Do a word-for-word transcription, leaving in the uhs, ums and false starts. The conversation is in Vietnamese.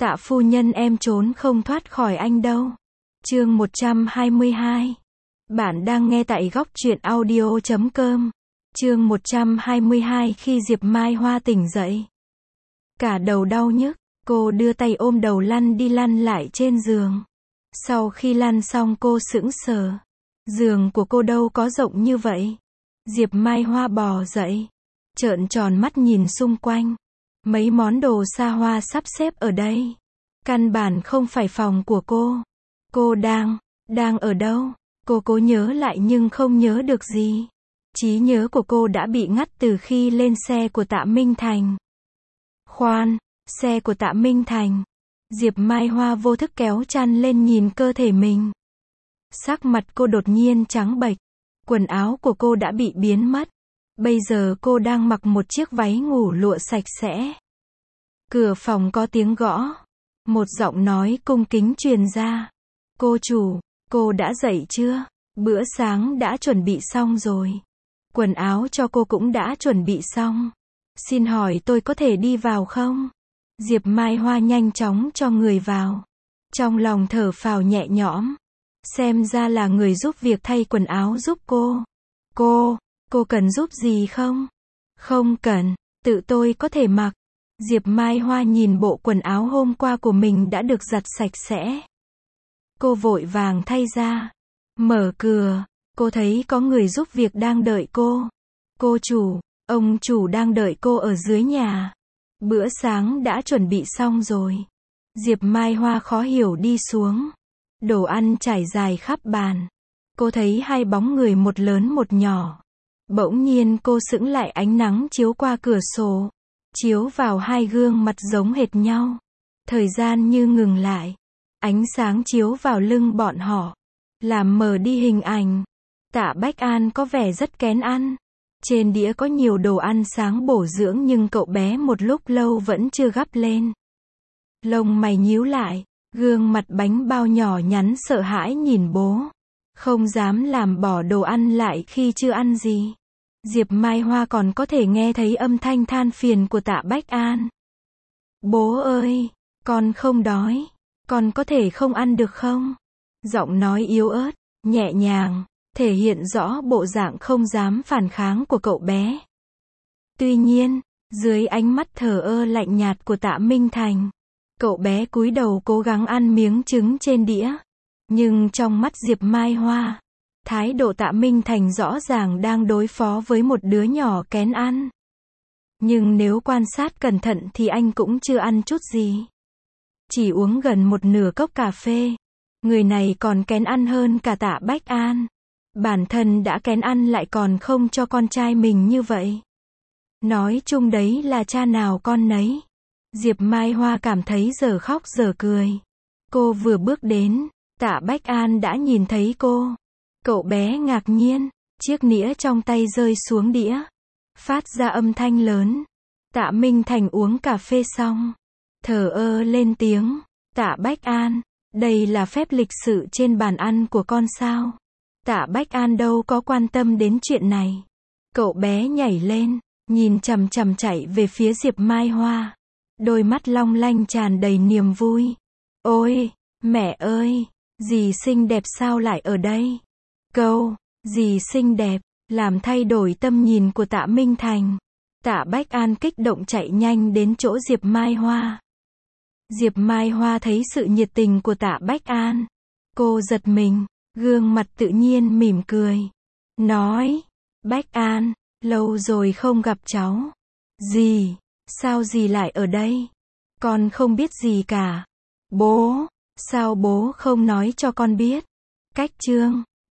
Tạ phu nhân em trốn không thoát khỏi anh đâu. Chương một trăm hai mươi hai. Bạn đang nghe tại góc truyện audio chấm com. Chương một trăm hai mươi hai khi Diệp Mai Hoa tỉnh dậy. Cả đầu đau nhức, cô đưa tay ôm đầu lăn đi lăn lại trên giường. Sau khi lăn xong cô sững sờ. Giường của cô đâu có rộng như vậy. Diệp Mai Hoa bò dậy, trợn tròn mắt nhìn xung quanh. Mấy món đồ xa hoa sắp xếp ở đây. Căn bản không phải phòng của cô. Cô đang, đang ở đâu? Cô cố nhớ lại nhưng không nhớ được gì. Trí nhớ của cô đã bị ngắt từ khi lên xe của Tạ Minh Thành. Khoan, xe của Tạ Minh Thành. Diệp Mai Hoa vô thức kéo chăn lên nhìn cơ thể mình. Sắc mặt cô đột nhiên trắng bệch. Quần áo của cô đã bị biến mất. Bây giờ cô đang mặc một chiếc váy ngủ lụa sạch sẽ. Cửa phòng có tiếng gõ. Một giọng nói cung kính truyền ra. Cô chủ, cô đã dậy chưa? Bữa sáng đã chuẩn bị xong rồi. Quần áo cho cô cũng đã chuẩn bị xong. Xin hỏi tôi có thể đi vào không? Diệp Mai Hoa nhanh chóng cho người vào. Trong lòng thở phào nhẹ nhõm. Xem ra là người giúp việc thay quần áo giúp cô. Cô, cô cần giúp gì không? Không cần, tự tôi có thể mặc. Diệp Mai Hoa nhìn bộ quần áo hôm qua của mình đã được giặt sạch sẽ. Cô vội vàng thay ra. Mở cửa, cô thấy có người giúp việc đang đợi cô. Cô chủ, ông chủ đang đợi cô ở dưới nhà. Bữa sáng đã chuẩn bị xong rồi. Diệp Mai Hoa khó hiểu đi xuống. Đồ ăn trải dài khắp bàn. Cô thấy hai bóng người một lớn một nhỏ. Bỗng nhiên cô sững lại, ánh nắng chiếu qua cửa sổ. Chiếu vào hai gương mặt giống hệt nhau. Thời gian như ngừng lại. Ánh sáng chiếu vào lưng bọn họ. Làm mờ đi hình ảnh. Tạ Bách An có vẻ rất kén ăn. Trên đĩa có nhiều đồ ăn sáng bổ dưỡng nhưng cậu bé một lúc lâu vẫn chưa gắp lên. Lông mày nhíu lại. Gương mặt bánh bao nhỏ nhắn sợ hãi nhìn bố. Không dám làm bỏ đồ ăn lại khi chưa ăn gì. Diệp Mai Hoa còn có thể nghe thấy âm thanh than phiền của Tạ Bách An. Bố ơi, con không đói. Con có thể không ăn được không? Giọng nói yếu ớt, nhẹ nhàng, thể hiện rõ bộ dạng không dám phản kháng của cậu bé. Tuy nhiên, dưới ánh mắt thờ ơ lạnh nhạt của Tạ Minh Thành, cậu bé cúi đầu cố gắng ăn miếng trứng trên đĩa. Nhưng trong mắt Diệp Mai Hoa, thái độ Tạ Minh Thành rõ ràng đang đối phó với một đứa nhỏ kén ăn. Nhưng nếu quan sát cẩn thận thì anh cũng chưa ăn chút gì. Chỉ uống gần một nửa cốc cà phê. Người này còn kén ăn hơn cả Tạ Bách An. Bản thân đã kén ăn lại còn không cho con trai mình như vậy. Nói chung đấy là cha nào con nấy. Diệp Mai Hoa cảm thấy giờ khóc giờ cười. Cô vừa bước đến, Tạ Bách An đã nhìn thấy cô. Cậu bé ngạc nhiên, chiếc nĩa trong tay rơi xuống đĩa. Phát ra âm thanh lớn. Tạ Minh Thành uống cà phê xong. Thờ ơ lên tiếng. Tạ Bách An, đây là phép lịch sự trên bàn ăn của con sao? Tạ Bách An đâu có quan tâm đến chuyện này. Cậu bé nhảy lên, nhìn chằm chằm chạy về phía Diệp Mai Hoa. Đôi mắt long lanh tràn đầy niềm vui. Ôi, mẹ ơi, dì xinh đẹp sao lại ở đây? Câu, dì xinh đẹp, làm thay đổi tâm nhìn của Tạ Minh Thành. Tạ Bách An kích động chạy nhanh đến chỗ Diệp Mai Hoa. Diệp Mai Hoa thấy sự nhiệt tình của Tạ Bách An. Cô giật mình, gương mặt tự nhiên mỉm cười. Nói, Bách An, lâu rồi không gặp cháu. Dì, sao dì lại ở đây? Con không biết gì cả. Bố, sao bố không nói cho con biết? Cách chương